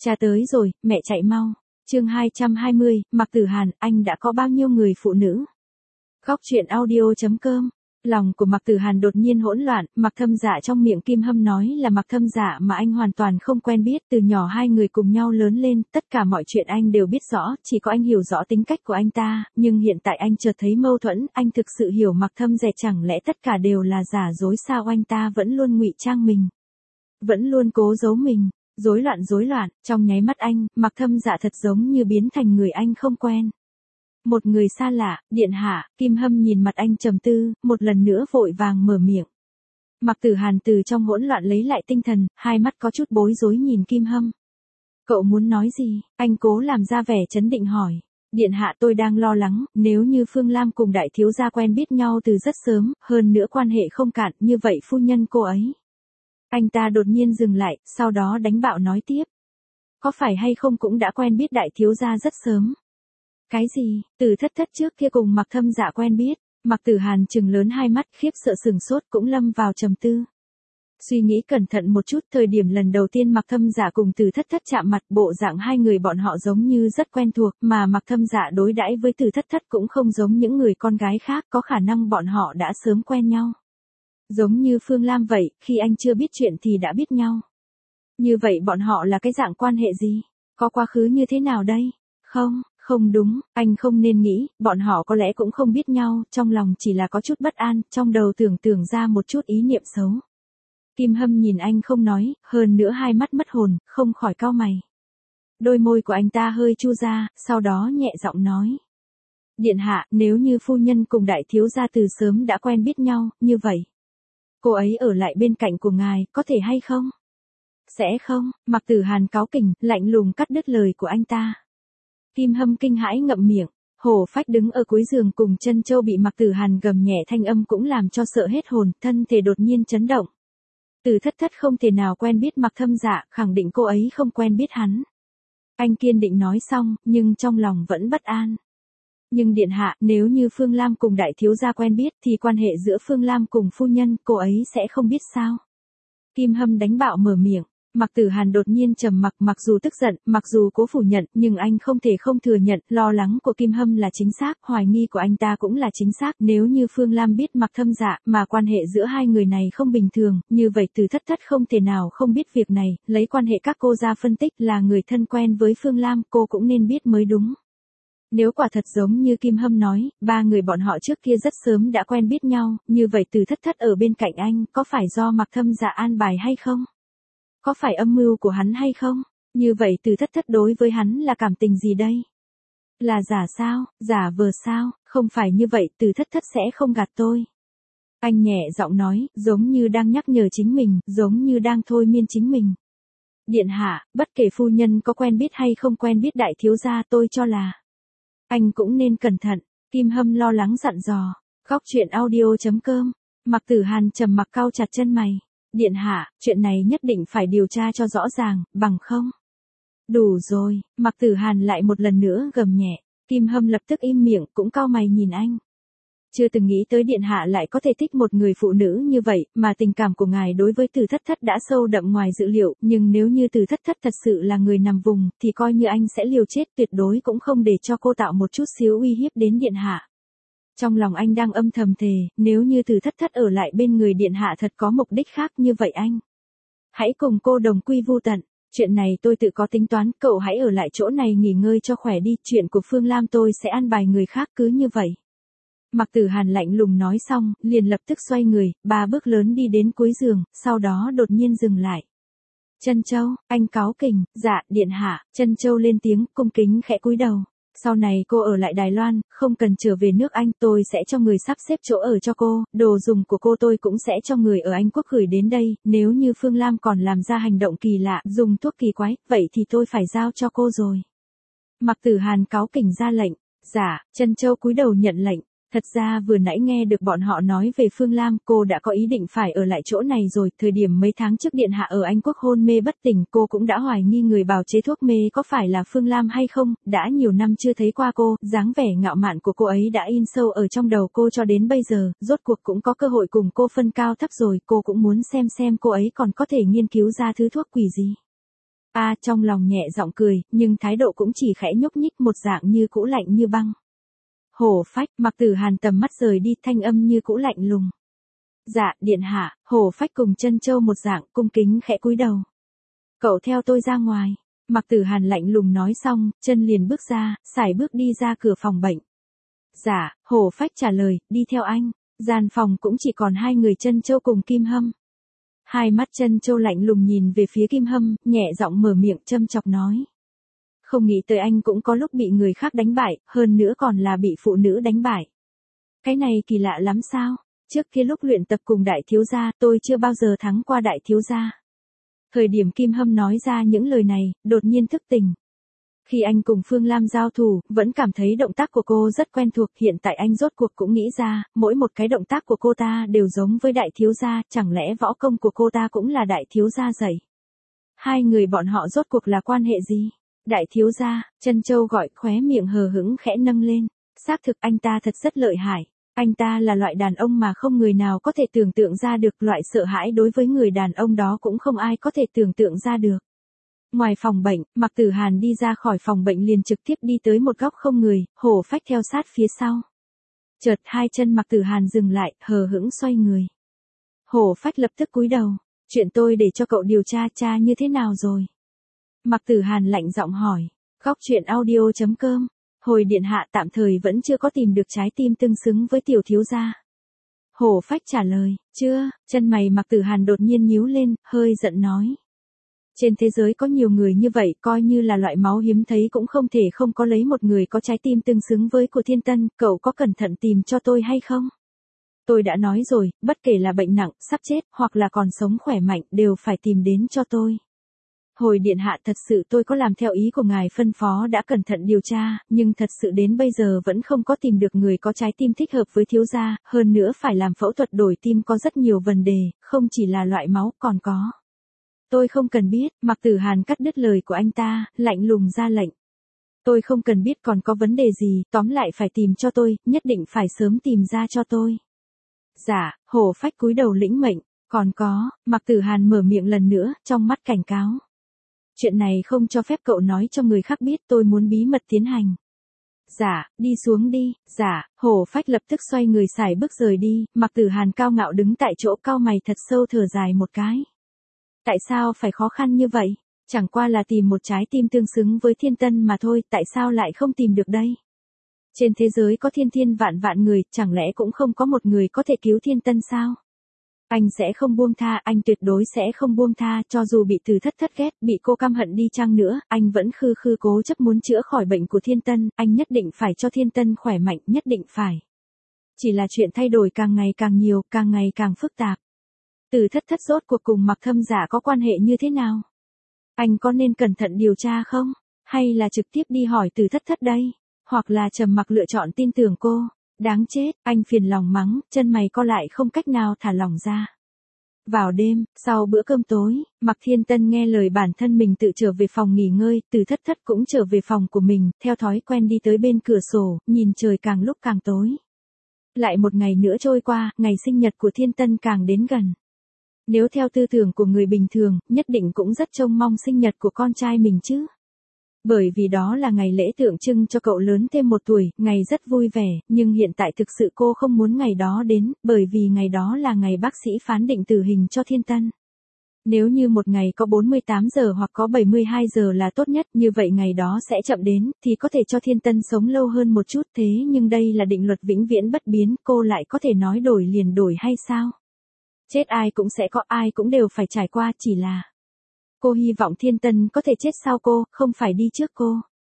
Cha tới rồi, mẹ chạy mau. Chương 220, Mạc Tử Hàn, anh đã có bao nhiêu người phụ nữ? Góc truyện audio.com. Lòng của Mạc Tử Hàn đột nhiên hỗn loạn, Mạc Thâm Dạ trong miệng Kim Hâm nói là Mạc Thâm Dạ mà anh hoàn toàn không quen biết, từ nhỏ hai người cùng nhau lớn lên, tất cả mọi chuyện anh đều biết rõ, chỉ có anh hiểu rõ tính cách của anh ta, nhưng hiện tại anh chợt thấy mâu thuẫn, anh thực sự hiểu Mạc Thâm Dạ chẳng lẽ tất cả đều là giả dối sao, anh ta vẫn luôn ngụy trang mình, vẫn luôn cố giấu mình. Rối loạn, trong nháy mắt anh, Mạc Thâm Dạ thật giống như biến thành người anh không quen. Một người xa lạ, điện hạ, Kim Hâm nhìn mặt anh trầm tư, một lần nữa vội vàng mở miệng. Mạc Tử Hàn từ trong hỗn loạn lấy lại tinh thần, hai mắt có chút bối rối nhìn Kim Hâm. Cậu muốn nói gì? Anh cố làm ra vẻ trấn định hỏi. Điện hạ, tôi đang lo lắng, nếu như Phương Lam cùng đại thiếu gia quen biết nhau từ rất sớm, hơn nữa quan hệ không cạn, như vậy phu nhân cô ấy. Anh ta đột nhiên dừng lại, sau đó đánh bạo nói tiếp. Có phải hay không cũng đã quen biết đại thiếu gia rất sớm. Cái gì? Từ thất trước kia cùng Mạc Thâm Dạ quen biết. Mạc Tử Hàn trừng lớn hai mắt, khiếp sợ sừng sốt, cũng lâm vào trầm tư. Suy nghĩ cẩn thận một chút, thời điểm lần đầu tiên Mạc Thâm Dạ cùng Từ thất chạm mặt, bộ dạng hai người bọn họ giống như rất quen thuộc, mà Mạc Thâm Dạ đối đãi với Từ thất cũng không giống những người con gái khác, có khả năng bọn họ đã sớm quen nhau. Giống như Phương Lam vậy, khi anh chưa biết chuyện thì đã biết nhau. Như vậy bọn họ là cái dạng quan hệ gì? Có quá khứ như thế nào đây? Không đúng, anh không nên nghĩ, bọn họ có lẽ cũng không biết nhau, trong lòng chỉ là có chút bất an, trong đầu tưởng ra một chút ý niệm xấu. Kim Hâm nhìn anh không nói, hơn nữa hai mắt mất hồn, không khỏi cau mày. Đôi môi của anh ta hơi chu ra, sau đó nhẹ giọng nói. Điện hạ, nếu như phu nhân cùng đại thiếu gia từ sớm đã quen biết nhau, như vậy. Cô ấy ở lại bên cạnh của ngài, có thể hay không? Sẽ không, Mạc Tử Hàn cáu kỉnh, lạnh lùng cắt đứt lời của anh ta. Kim Hâm kinh hãi ngậm miệng, Hổ Phách đứng ở cuối giường cùng Chân Châu bị Mạc Tử Hàn gầm nhẹ thanh âm cũng làm cho sợ hết hồn, thân thể đột nhiên chấn động. Từ thất không thể nào quen biết Mạc Thâm Dạ, khẳng định cô ấy không quen biết hắn. Anh kiên định nói xong, nhưng trong lòng vẫn bất an. Nhưng điện hạ, nếu như Phương Lam cùng đại thiếu gia quen biết thì quan hệ giữa Phương Lam cùng phu nhân, cô ấy sẽ không biết sao? Kim Hâm đánh bạo mở miệng. Mạc Tử Hàn đột nhiên trầm mặc, mặc dù tức giận, mặc dù cố phủ nhận, nhưng anh không thể không thừa nhận, lo lắng của Kim Hâm là chính xác, hoài nghi của anh ta cũng là chính xác, nếu như Phương Lam biết Mạc Thâm Dạ, mà quan hệ giữa hai người này không bình thường, như vậy Từ thất không thể nào không biết việc này, lấy quan hệ các cô ra phân tích, là người thân quen với Phương Lam, cô cũng nên biết mới đúng. Nếu quả thật giống như Kim Hâm nói, ba người bọn họ trước kia rất sớm đã quen biết nhau, như vậy Từ thất ở bên cạnh anh, có phải do Mạc Thâm Dạ an bài hay không? Có phải âm mưu của hắn hay không? Như vậy Từ thất đối với hắn là cảm tình gì đây? Là giả sao? Giả vờ sao? Không phải như vậy, Từ thất sẽ không gạt tôi. Anh nhẹ giọng nói, giống như đang nhắc nhở chính mình, giống như đang thôi miên chính mình. Điện hạ, bất kể phu nhân có quen biết hay không quen biết đại thiếu gia, tôi cho là anh cũng nên cẩn thận. Kim Hâm lo lắng dặn dò. Góc truyện audio.com. Mạc Tử Hàn trầm mặc cau chặt chân mày. Điện hạ, chuyện này nhất định phải điều tra cho rõ ràng, bằng không? Đủ rồi, Mạc Tử Hàn lại một lần nữa gầm nhẹ. Kim Hâm lập tức im miệng, cũng cau mày nhìn anh. Chưa từng nghĩ tới điện hạ lại có thể thích một người phụ nữ như vậy, mà tình cảm của ngài đối với Từ thất đã sâu đậm ngoài dự liệu, nhưng nếu như Từ thất thật sự là người nằm vùng, thì coi như anh sẽ liều chết, tuyệt đối cũng không để cho cô tạo một chút xíu uy hiếp đến điện hạ. Trong lòng anh đang âm thầm thề, nếu như Từ thất ở lại bên người điện hạ thật có mục đích khác như vậy anh. Hãy cùng cô đồng quy vu tận, chuyện này tôi tự có tính toán, cậu hãy ở lại chỗ này nghỉ ngơi cho khỏe đi, chuyện của Phương Lam tôi sẽ an bài người khác, cứ như vậy. Mạc Tử Hàn lạnh lùng nói xong, liền lập tức xoay người, 3 bước lớn đi đến cuối giường, sau đó đột nhiên dừng lại. Chân Châu, anh cáu kỉnh, dạ, điện hạ, Chân Châu lên tiếng, cung kính khẽ cúi đầu. Sau này cô ở lại Đài Loan, không cần trở về nước Anh, tôi sẽ cho người sắp xếp chỗ ở cho cô, đồ dùng của cô tôi cũng sẽ cho người ở Anh Quốc gửi đến đây, nếu như Phương Lam còn làm ra hành động kỳ lạ, dùng thuốc kỳ quái, vậy thì tôi phải giao cho cô rồi. Mạc Tử Hàn cáu kỉnh ra lệnh, dạ, Chân Châu cúi đầu nhận lệnh. Thật ra vừa nãy nghe được bọn họ nói về Phương Lam, cô đã có ý định phải ở lại chỗ này rồi, thời điểm mấy tháng trước điện hạ ở Anh Quốc hôn mê bất tỉnh, cô cũng đã hoài nghi người bào chế thuốc mê có phải là Phương Lam hay không, đã nhiều năm chưa thấy qua cô, dáng vẻ ngạo mạn của cô ấy đã in sâu ở trong đầu cô cho đến bây giờ, rốt cuộc cũng có cơ hội cùng cô phân cao thấp rồi, cô cũng muốn xem cô ấy còn có thể nghiên cứu ra thứ thuốc quỷ gì. Trong lòng nhẹ giọng cười, nhưng thái độ cũng chỉ khẽ nhúc nhích một dạng như cũ lạnh như băng. Hổ Phách, Mạc Tử Hàn tầm mắt rời đi, thanh âm như cũ lạnh lùng. Dạ, điện hạ. Hổ Phách cùng Trân Châu một dạng, cung kính khẽ cúi đầu. Cậu theo tôi ra ngoài. Mạc Tử Hàn lạnh lùng nói xong, chân liền bước ra, sải bước đi ra cửa phòng bệnh. Dạ, Hổ Phách trả lời, đi theo anh. Gian phòng cũng chỉ còn hai người Trân Châu cùng Kim Hâm. Hai mắt Trân Châu lạnh lùng nhìn về phía Kim Hâm, nhẹ giọng mở miệng châm chọc nói. Không nghĩ tới anh cũng có lúc bị người khác đánh bại, hơn nữa còn là bị phụ nữ đánh bại. Cái này kỳ lạ lắm sao? Trước kia lúc luyện tập cùng đại thiếu gia, tôi chưa bao giờ thắng qua đại thiếu gia. Thời điểm Kim Hâm nói ra những lời này, đột nhiên thức tỉnh. Khi anh cùng Phương Lam giao thủ, vẫn cảm thấy động tác của cô rất quen thuộc, hiện tại anh rốt cuộc cũng nghĩ ra, mỗi một cái động tác của cô ta đều giống với đại thiếu gia, chẳng lẽ võ công của cô ta cũng là đại thiếu gia dạy? Hai người bọn họ rốt cuộc là quan hệ gì? Đại thiếu gia, Trân Châu gọi, khóe miệng hờ hững khẽ nâng lên. Xác thực anh ta thật rất lợi hại. Anh ta là loại đàn ông mà không người nào có thể tưởng tượng ra được, loại sợ hãi đối với người đàn ông đó cũng không ai có thể tưởng tượng ra được. Ngoài phòng bệnh, Mạc Tử Hàn đi ra khỏi phòng bệnh liền trực tiếp đi tới một góc không người, Hổ Phách theo sát phía sau. Chợt hai chân Mạc Tử Hàn dừng lại, hờ hững xoay người. Hổ Phách lập tức cúi đầu. Chuyện tôi để cho cậu điều tra như thế nào rồi? Mạc Tử Hàn lạnh giọng hỏi. Góc chuyện audio.com. Hồi điện hạ tạm thời vẫn chưa có tìm được trái tim tương xứng với tiểu thiếu gia. Hổ Phách trả lời. Chưa. Chân mày Mạc Tử Hàn đột nhiên nhíu lên, hơi giận nói. Trên thế giới có nhiều người như vậy, coi như là loại máu hiếm thấy cũng không thể không có lấy một người có trái tim tương xứng với của Thiên Tân, cậu có cẩn thận tìm cho tôi hay không? Tôi đã nói rồi, bất kể là bệnh nặng, sắp chết, hoặc là còn sống khỏe mạnh, đều phải tìm đến cho tôi. Hồi điện hạ, thật sự tôi có làm theo ý của ngài phân phó, đã cẩn thận điều tra, nhưng thật sự đến bây giờ vẫn không có tìm được người có trái tim thích hợp với thiếu gia, hơn nữa phải làm phẫu thuật đổi tim có rất nhiều vấn đề, không chỉ là loại máu, còn có. Tôi không cần biết. Mạc Tử Hàn cắt đứt lời của anh ta, lạnh lùng ra lệnh. Tôi không cần biết còn có vấn đề gì, tóm lại phải tìm cho tôi, nhất định phải sớm tìm ra cho tôi. Dạ, Hổ Phách cúi đầu lĩnh mệnh. Còn có, Mạc Tử Hàn mở miệng lần nữa, trong mắt cảnh cáo. Chuyện này không cho phép cậu nói cho người khác biết, tôi muốn bí mật tiến hành. Dạ, đi xuống đi. Dạ, Hổ Phách lập tức xoay người sải bước rời đi, Mạc Tử Hàn cao ngạo đứng tại chỗ, cau mày thật sâu, thở dài một cái. Tại sao phải khó khăn như vậy? Chẳng qua là tìm một trái tim tương xứng với Thiên Tân mà thôi, tại sao lại không tìm được đây? Trên thế giới có thiên vạn người, chẳng lẽ cũng không có một người có thể cứu Thiên Tân sao? Anh sẽ không buông tha, anh tuyệt đối sẽ không buông tha, cho dù bị Từ Thất ghét, bị cô căm hận đi chăng nữa, anh vẫn khư cố chấp muốn chữa khỏi bệnh của Thiên Tân, anh nhất định phải cho Thiên Tân khỏe mạnh, nhất định phải. Chỉ là chuyện thay đổi càng ngày càng nhiều, càng ngày càng phức tạp. Từ Thất rốt cuộc cùng Mạc Thâm Giả có quan hệ như thế nào? Anh có nên cẩn thận điều tra không? Hay là trực tiếp đi hỏi Từ Thất đây? Hoặc là trầm mặc lựa chọn tin tưởng cô? Đáng chết, anh phiền lòng mắng, chân mày co lại không cách nào thả lỏng ra. Vào đêm, sau bữa cơm tối, Mạc Thiên Tân nghe lời bản thân mình tự trở về phòng nghỉ ngơi, Từ Thất cũng trở về phòng của mình, theo thói quen đi tới bên cửa sổ, nhìn trời càng lúc càng tối. Lại một ngày nữa trôi qua, ngày sinh nhật của Thiên Tân càng đến gần. Nếu theo tư tưởng của người bình thường, nhất định cũng rất trông mong sinh nhật của con trai mình chứ. Bởi vì đó là ngày lễ tượng trưng cho cậu lớn thêm một tuổi, ngày rất vui vẻ, nhưng hiện tại thực sự cô không muốn ngày đó đến, bởi vì ngày đó là ngày bác sĩ phán định tử hình cho Thiên Tân. Nếu như một ngày có 48 giờ hoặc có 72 giờ là tốt nhất, như vậy ngày đó sẽ chậm đến, thì có thể cho Thiên Tân sống lâu hơn một chút, thế nhưng đây là định luật vĩnh viễn bất biến, cô lại có thể nói đổi liền đổi hay sao? Chết ai cũng sẽ có, ai cũng đều phải trải qua, chỉ là cô hy vọng Thiên Tân có thể chết sau cô, không phải đi trước cô.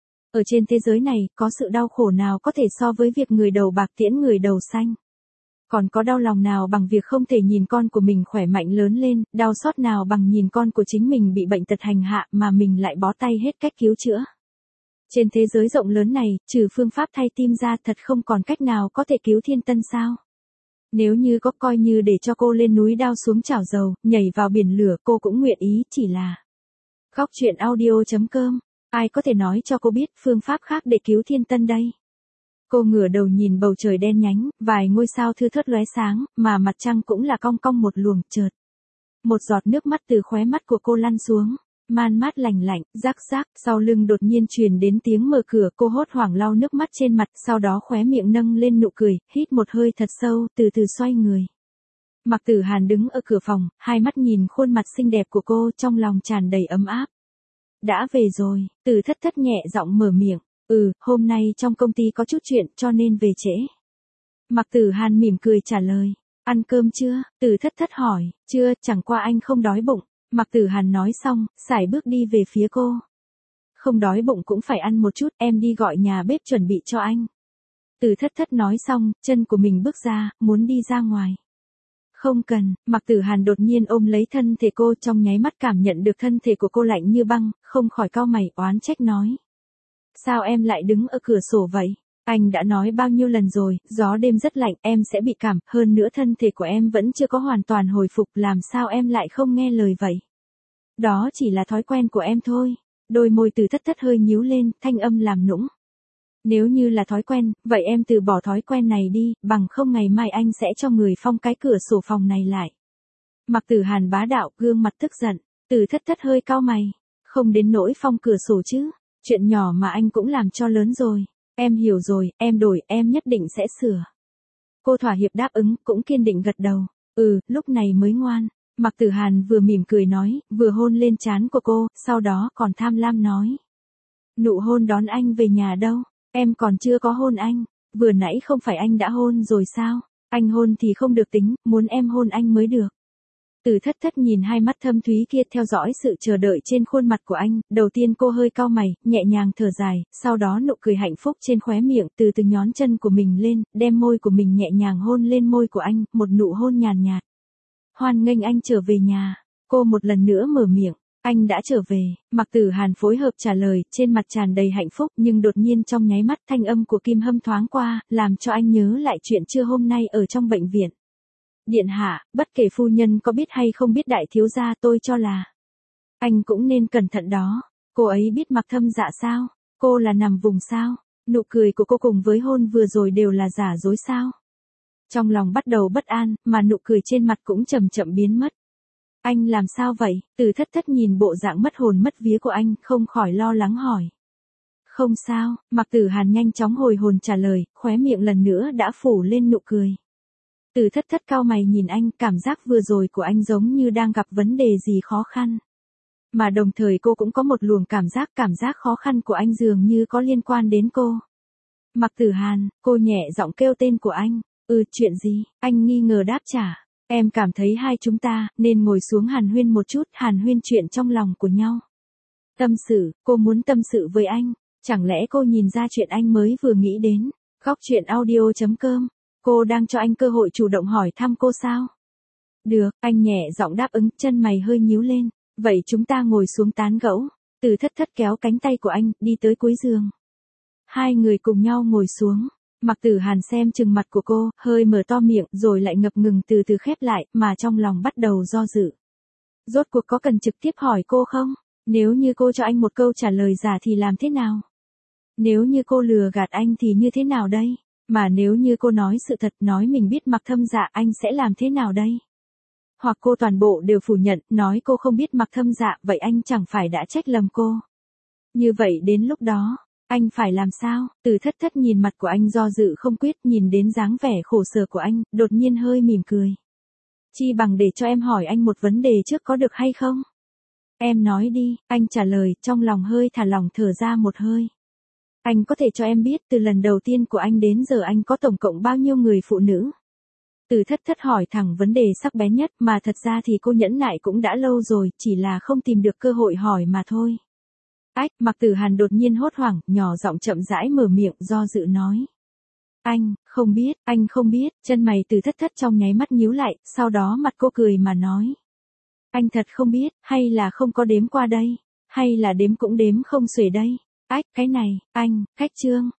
Ở trên thế giới này, có sự đau khổ nào có thể so với việc người đầu bạc tiễn người đầu xanh? Còn có đau lòng nào bằng việc không thể nhìn con của mình khỏe mạnh lớn lên, đau xót nào bằng nhìn con của chính mình bị bệnh tật hành hạ mà mình lại bó tay hết cách cứu chữa? Trên thế giới rộng lớn này, trừ phương pháp thay tim ra, thật không còn cách nào có thể cứu Thiên Tân sao? Nếu như có, coi như để cho cô lên núi đao xuống chảo dầu, nhảy vào biển lửa, cô cũng nguyện ý, chỉ là. Góc chuyện audio.com. Ai có thể nói cho cô biết phương pháp khác để cứu Thiên Tân đây? Cô ngửa đầu nhìn bầu trời đen nhánh, vài ngôi sao thưa thớt lóe sáng, mà mặt trăng cũng là cong cong một luồng, chợt. Một giọt nước mắt từ khóe mắt của cô lăn xuống. Man mát lành lạnh, rắc rắc, sau lưng đột nhiên truyền đến tiếng mở cửa, cô hốt hoảng lau nước mắt trên mặt, sau đó khóe miệng nâng lên nụ cười, hít một hơi thật sâu, từ từ xoay người. Mạc Tử Hàn đứng ở cửa phòng, hai mắt nhìn khuôn mặt xinh đẹp của cô, trong lòng tràn đầy ấm áp. Đã về rồi, Từ Thất Thất nhẹ giọng mở miệng, hôm nay trong công ty có chút chuyện cho nên về trễ. Mạc Tử Hàn mỉm cười trả lời, ăn cơm chưa? Từ Thất Thất hỏi, chưa, chẳng qua anh không đói bụng. Mạc Tử Hàn nói xong, sải bước đi về phía cô. Không đói bụng cũng phải ăn một chút, em đi gọi nhà bếp chuẩn bị cho anh. Từ Thất Thất nói xong, chân của mình bước ra, muốn đi ra ngoài. Không cần, Mạc Tử Hàn đột nhiên ôm lấy thân thể cô, trong nháy mắt cảm nhận được thân thể của cô lạnh như băng, không khỏi cau mày oán trách nói. Sao em lại đứng ở cửa sổ vậy? Anh đã nói bao nhiêu lần rồi, gió đêm rất lạnh, em sẽ bị cảm, hơn nữa thân thể của em vẫn chưa có hoàn toàn hồi phục, làm sao em lại không nghe lời vậy? Đó chỉ là thói quen của em thôi. Đôi môi Từ Thất Thất hơi nhíu lên, thanh âm làm nũng. Nếu như là thói quen, vậy em từ bỏ thói quen này đi, bằng không ngày mai anh sẽ cho người phong cái cửa sổ phòng này lại. Mạc Tử Hàn bá đạo, gương mặt tức giận. Từ Thất Thất hơi cau mày. Không đến nỗi phong cửa sổ chứ, chuyện nhỏ mà anh cũng làm cho lớn rồi. Em hiểu rồi, em đổi, em nhất định sẽ sửa. Cô thỏa hiệp đáp ứng, cũng kiên định gật đầu. Lúc này mới ngoan. Mạc Tử Hàn vừa mỉm cười nói, vừa hôn lên trán của cô, sau đó còn tham lam nói. Nụ hôn đón anh về nhà đâu? Em còn chưa có hôn anh. Vừa nãy không phải anh đã hôn rồi sao? Anh hôn thì không được tính, muốn em hôn anh mới được. Từ Thất Thất nhìn hai mắt thâm thúy kia, theo dõi sự chờ đợi trên khuôn mặt của anh, đầu tiên cô hơi cau mày, nhẹ nhàng thở dài, sau đó nụ cười hạnh phúc trên khóe miệng, từ từ nhón chân của mình lên, đem môi của mình nhẹ nhàng hôn lên môi của anh, một nụ hôn nhàn nhạt. Hoan nghênh anh trở về nhà. Cô một lần nữa mở miệng. Anh đã trở về. Mạc Tử Hàn phối hợp trả lời, trên mặt tràn đầy hạnh phúc, nhưng đột nhiên trong nháy mắt thanh âm của Kim Hâm thoáng qua, làm cho anh nhớ lại chuyện trưa hôm nay ở trong bệnh viện. Điện hạ, bất kể phu nhân có biết hay không biết đại thiếu gia, tôi cho là anh cũng nên cẩn thận đó. Cô ấy biết Mạc Thâm Dạ sao? Cô là nằm vùng sao? Nụ cười của cô cùng với hôn vừa rồi đều là giả dối sao? Trong lòng bắt đầu bất an, mà nụ cười trên mặt cũng chậm chậm biến mất. Anh làm sao vậy? Từ Thất Thất nhìn bộ dạng mất hồn mất vía của anh, không khỏi lo lắng hỏi. Không sao, Mạc Tử Hàn nhanh chóng hồi hồn trả lời, khóe miệng lần nữa đã phủ lên nụ cười. Từ Thất Thất cau mày nhìn anh, cảm giác vừa rồi của anh giống như đang gặp vấn đề gì khó khăn. Mà đồng thời cô cũng có một luồng cảm giác khó khăn của anh dường như có liên quan đến cô. Mạc Tử Hàn, cô nhẹ giọng kêu tên của anh. Chuyện gì? Anh nghi ngờ đáp trả. Em cảm thấy hai chúng ta nên ngồi xuống hàn huyên một chút, hàn huyên chuyện trong lòng của nhau. Tâm sự, cô muốn tâm sự với anh. Chẳng lẽ cô nhìn ra chuyện anh mới vừa nghĩ đến? Góc chuyện audio.com. Cô đang cho anh cơ hội chủ động hỏi thăm cô sao? Được, anh nhẹ giọng đáp ứng, chân mày hơi nhíu lên. Vậy chúng ta ngồi xuống tán gẫu. Từ Thất Thất kéo cánh tay của anh, đi tới cuối giường. Hai người cùng nhau ngồi xuống. Mạc Tử Hàn xem chừng mặt của cô, hơi mở to miệng, rồi lại ngập ngừng từ từ khép lại, mà trong lòng bắt đầu do dự. Rốt cuộc có cần trực tiếp hỏi cô không? Nếu như cô cho anh một câu trả lời giả thì làm thế nào? Nếu như cô lừa gạt anh thì như thế nào đây? Mà nếu như cô nói sự thật, nói mình biết Mạc Thâm Dạ, anh sẽ làm thế nào đây? Hoặc cô toàn bộ đều phủ nhận, nói cô không biết Mạc Thâm Dạ, vậy anh chẳng phải đã trách lầm cô? Như vậy đến lúc đó, anh phải làm sao? Từ Thất Thất nhìn mặt của anh do dự không quyết, nhìn đến dáng vẻ khổ sở của anh, đột nhiên hơi mỉm cười. Chi bằng để cho em hỏi anh một vấn đề trước có được hay không? Em nói đi, anh trả lời, trong lòng hơi thả lỏng thở ra một hơi. Anh có thể cho em biết từ lần đầu tiên của anh đến giờ anh có tổng cộng bao nhiêu người phụ nữ? Từ Thất Thất hỏi thẳng vấn đề sắc bén nhất, mà thật ra thì cô nhẫn nại cũng đã lâu rồi, chỉ là không tìm được cơ hội hỏi mà thôi. Mạc Tử Hàn đột nhiên hốt hoảng, nhỏ giọng chậm rãi mở miệng, do dự nói. Anh không biết, chân mày Từ Thất Thất trong nháy mắt nhíu lại, sau đó mặt cô cười mà nói. Anh thật không biết, hay là không có đếm qua đây, hay là đếm cũng đếm không xuể đây. Cái này, anh, khách trương,